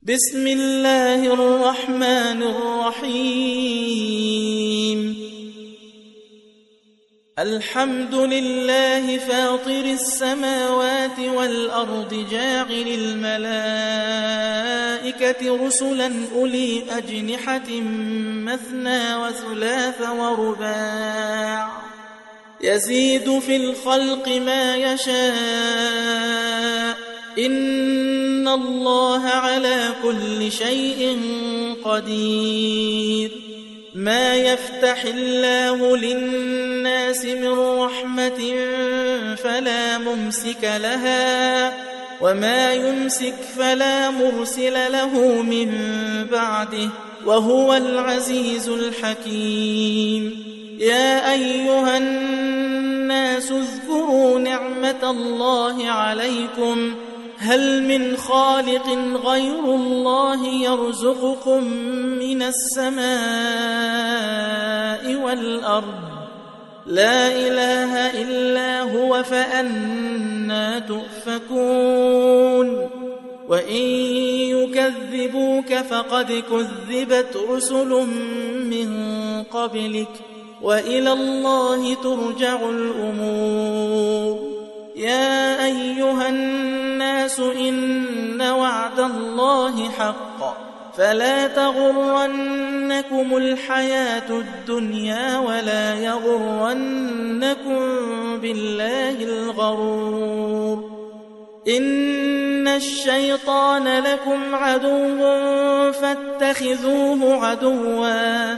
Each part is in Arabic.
بسم الله الرحمن الرحيم الحمد لله فاطر السماوات والأرض جاعل الملائكة رسلا أولي أجنحة مثنى وثلاث ورباع يزيد في الخلق ما يشاء إن الله على كل شيء قدير ما يفتح الله للناس من رحمة فلا ممسك لها وما يمسك فلا مرسل له من بعده وهو العزيز الحكيم يا أيها الناس اذكروا نعمة الله عليكم هل من خالق غير الله يرزقكم من السماء والأرض لا إله إلا هو فأنى تؤفكون وإن يكذبوك فقد كذبت رسل من قبلك وإلى الله ترجع الأمور يا أيها الناس إن وعد الله حق فلا تغرنكم الحياة الدنيا ولا يغرنكم بالله الغرور إن الشيطان لكم عدو فاتخذوه عدوا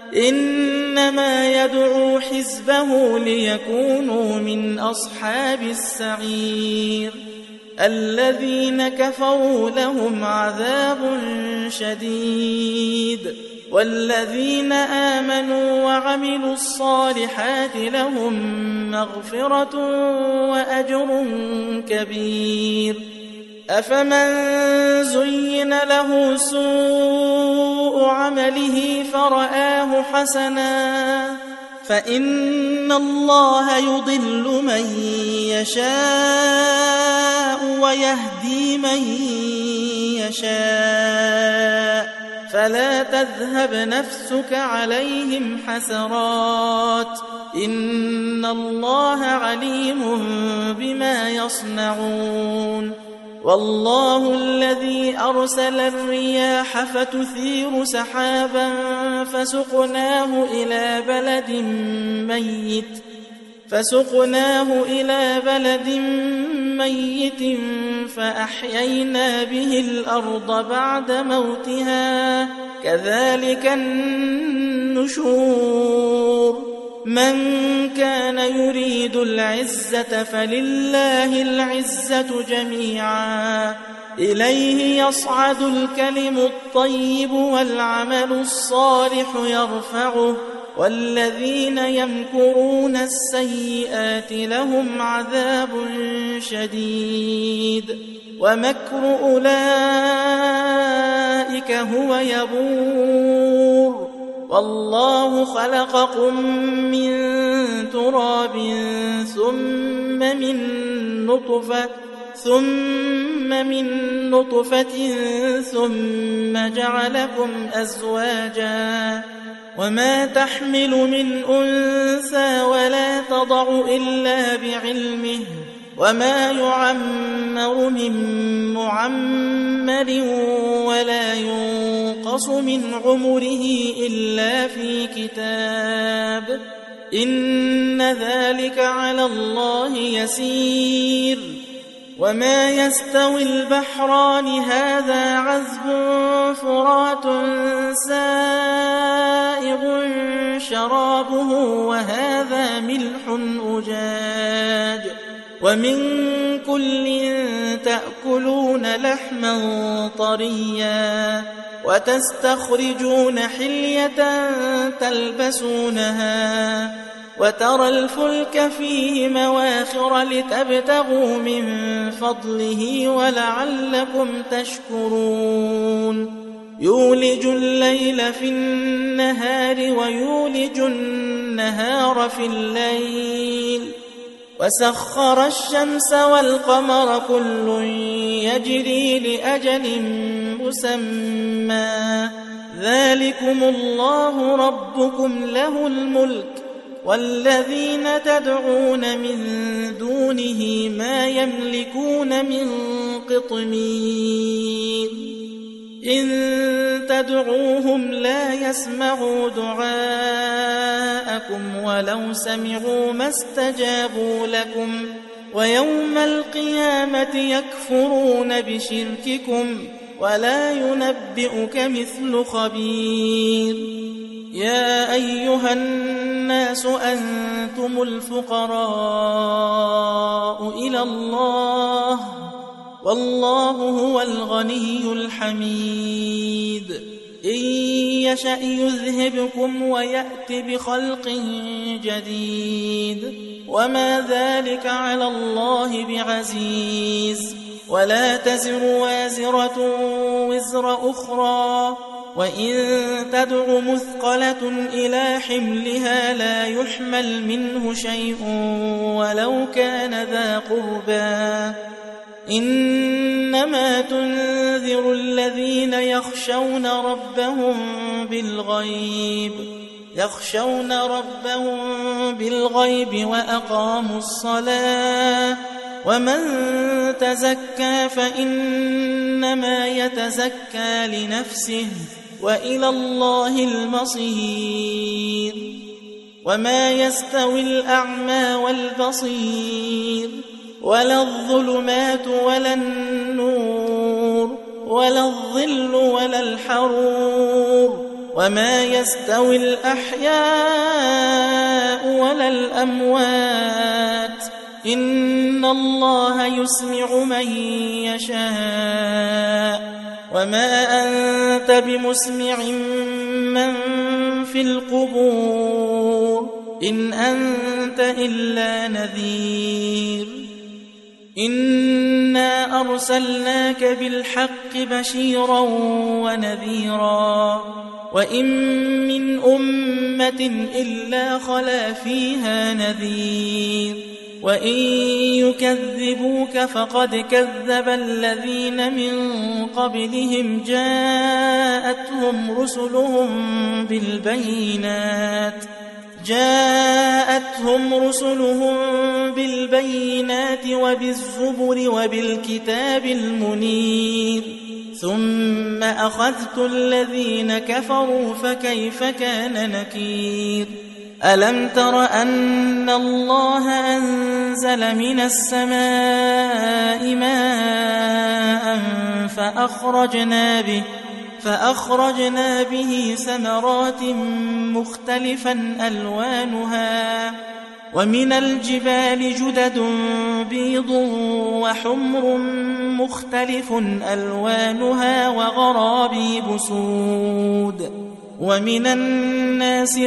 إنما يدعو حزبه ليكونوا من أصحاب السعير الذين كفروا لهم عذاب شديد والذين آمنوا وعملوا الصالحات لهم مغفرة وأجر كبير أفمن زين له سوء عمله فرآه حسنا فإن الله يضل من يشاء ويهدي من يشاء فلا تذهب نفسك عليهم حسرات إن الله عليم بما يصنعون والله الذي أرسل الرياح فتثير سحابا فسقناه إلى بلد ميت فأحيينا به الأرض بعد موتها كذلك النشور من كان يريد العزة فلله العزة جميعا إليه يصعد الكلم الطيب والعمل الصالح يرفعه والذين يمكرون السيئات لهم عذاب شديد ومكر أولئك هو يبور والله خلقكم من تراب ثم من نطفة ثم جعلكم أزواجا وما تحمل من أنثى ولا تضع إلا بعلمه وما يعمر من معمر ولا ينقص من عمره إلا في كتاب إن ذلك على الله يسير وما يستوي البحران هذا عذب فرات سائغ شرابه وهذا ملح أجاج ومن كل تأكلون لحما طريا وتستخرجون حلية تلبسونها وترى الفلك فيه مواخر لتبتغوا من فضله ولعلكم تشكرون يولج الليل في النهار ويولج النهار في الليل وسخر الشمس والقمر كل يجري لأجل مسمى ذلكم الله ربكم له الملك والذين تدعون من دونه ما يملكون من قطمير إن تدعوهم لا يسمعوا دعاءكم ولو سمعوا ما استجابوا لكم ويوم القيامة يكفرون بشرككم ولا ينبئك مثل خبير يا أيها الناس أنتم الفقراء إلى الله والله هو الغني الحميد إن يشأ يذهبكم ويأت بخلق جديد وما ذلك على الله بعزيز ولا تزر وازرة وزر أخرى وإن تدع مثقلة إلى حملها لا يحمل منه شيء ولو كان ذا قربى إنما تنذر الذين يخشون ربهم بالغيب وأقاموا الصلاة ومن تزكى فإنما يتزكى لنفسه وإلى الله المصير وما يستوي الأعمى والبصير ولا الظلمات ولا النور ولا الظل ولا الحرور وما يستوي الأحياء ولا الأموات إن الله يسمع من يشاء وما أنت بمسمع من في القبور إن أنت إلا نذير إنا أرسلناك بالحق بشيرا ونذيرا وإن من أمة إلا خلا فيها نذير وإن يكذبوك فقد كذب الذين من قبلهم جاءتهم رسلهم بالبينات وبالزبر وبالكتاب المنير ثم أخذت الذين كفروا فكيف كان نكير ألم تر أن الله أنزل من السماء ماء فأخرجنا به ثمرات مختلفا ألوانها ومن الجبال جدد بيض وحمر مختلف ألوانها وغرابيب سود ومن الناس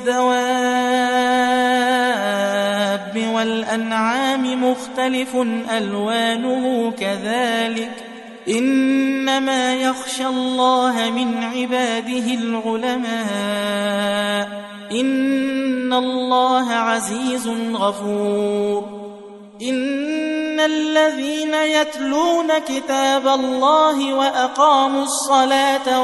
والدواب والأنعام مختلف ألوانه كذلك إنما يخشى الله من عباده العلماء إن الله عزيز غفور إن الذين يتلون كتاب الله وأقاموا الصلاة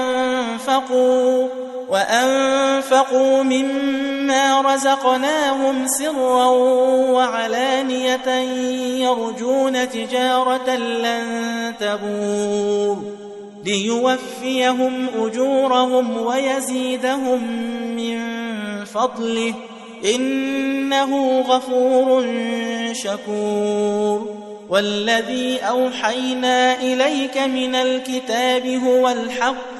وأنفقوا مما رزقناهم سرا وعلانية يرجون تجارة لن تبور ليوفيهم أجورهم ويزيدهم من فضله إنه غفور شكور والذي أوحينا إليك من الكتاب هو الحق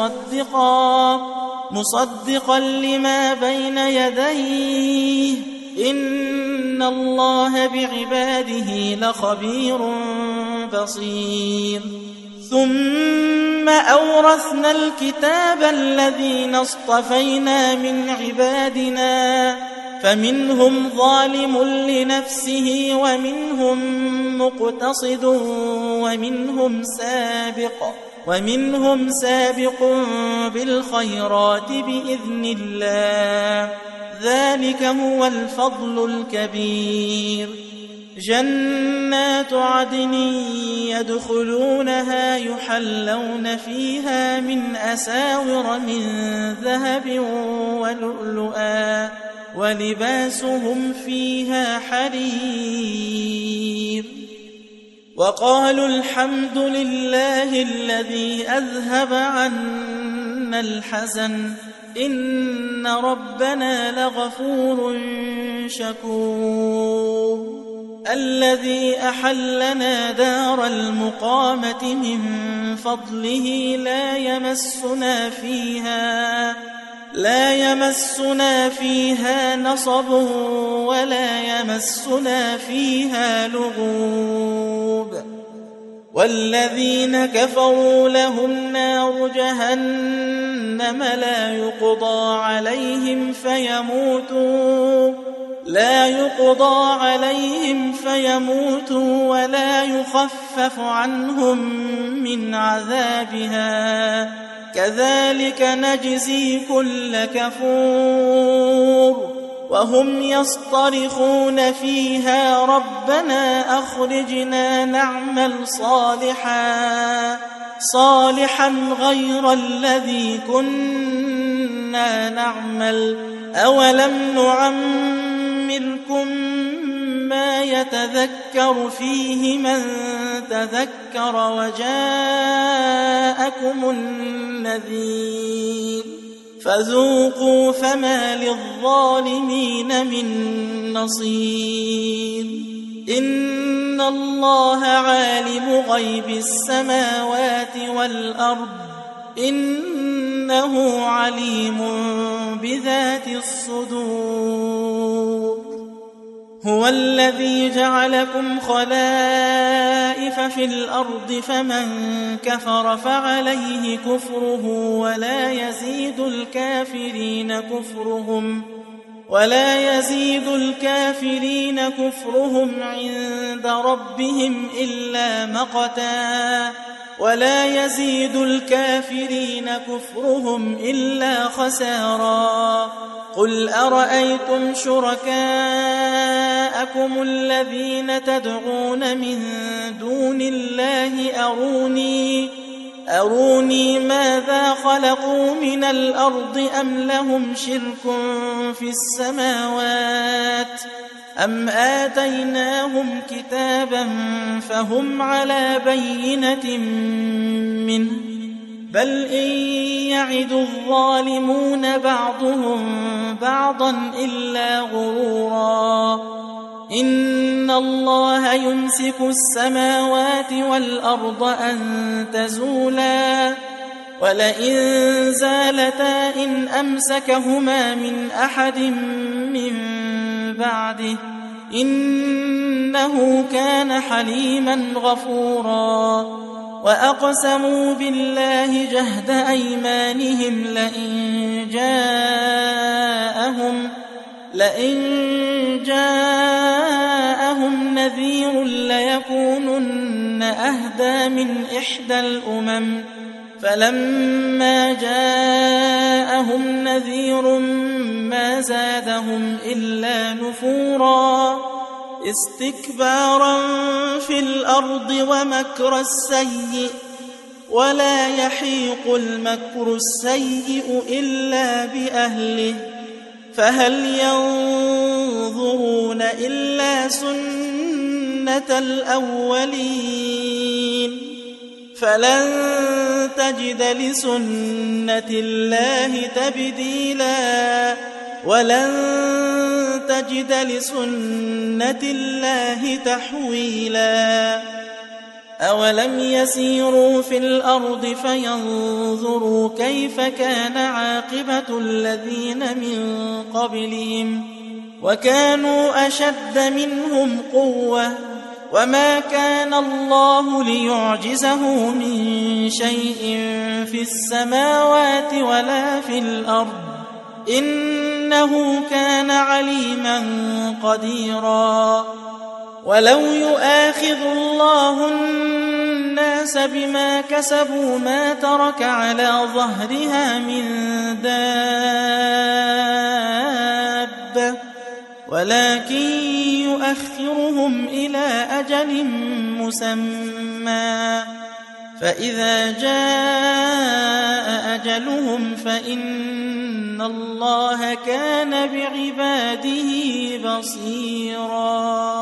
مصدقا لما بين يديه إن الله بعباده لخبير بصير ثم أورثنا الكتاب الذين اصطفينا من عبادنا فمنهم ظالم لنفسه ومنهم مقتصد ومنهم سابق بالخيرات بإذن الله ذلك هو الفضل الكبير. جنات عدن يدخلونها يحلون فيها من أساور من ذهب ولؤلؤا ولباسهم فيها حرير. وقالوا الحمد لله الذي أذهب عنا الحزن إن ربنا لغفور شكور. الذي أحلنا دار المقامة من فضله لا يمسنا فيها نصب ولا يمسنا فيها لغوب. والذين كفروا لهم نار جهنم لا يقضى عليهم فيموتوا ولا يخفف عنهم من عذابها كذلك نجزي كل كفور. وهم يصطرخون فيها ربنا أخرجنا نعمل صالحا غير الذي كنا نعمل أولم نعمركم ما يتذكر فيه من تذكر وجاءكم النذير فذوقوا فما للظالمين من نصير. إن الله عالم غيب السماوات والأرض إنه عليم بذات الصدور. هو الذي جعلكم خلائف في الأرض فمن كفر فعليه كفره ولا يزيد الكافرين كفرهم عند ربهم إلا مقتا ولا يزيد الكافرين كفرهم إلا خسارا. قل أرأيتم شركاءكم الذين تدعون من دون الله أروني ماذا خلقوا من الأرض أم لهم شرك في السماوات أم آتيناهم كتابا فهم على بينة منه بل إن يعد الظالمون بعضهم بعضا إلا غرورا. إن الله يمسك السماوات والأرض أن تزولا ولئن زالتا إن أمسكهما من أحد من بعده إنه كان حليما غفورا. وأقسموا بالله جهد أيمانهم لئن جاءهم نذير ليكونن أهدى من إحدى الأمم فلما جاءهم نذير ما زادهم إلا نفورا استكبارا في الأرض ومكر السيء ولا يحيق المكر السيء إلا بأهله فهل ينظرون إلا سنة الأولين فلن تجد لسنة الله تبديلا ولن تجد لسنة الله تحويلا. أولم يسيروا في الأرض فينظروا كيف كان عاقبة الذين من قبلهم وكانوا أشد منهم قوة وما كان الله ليعجزه من شيء في السماوات ولا في الأرض إنه كان عليما قديرا. ولو يؤاخذ الله الناس بما كسبوا ما ترك على ظهرها من ولكن يؤخرهم إلى أجل مسمى فإذا جاء أجلهم فإن الله كان بعباده بصيراً.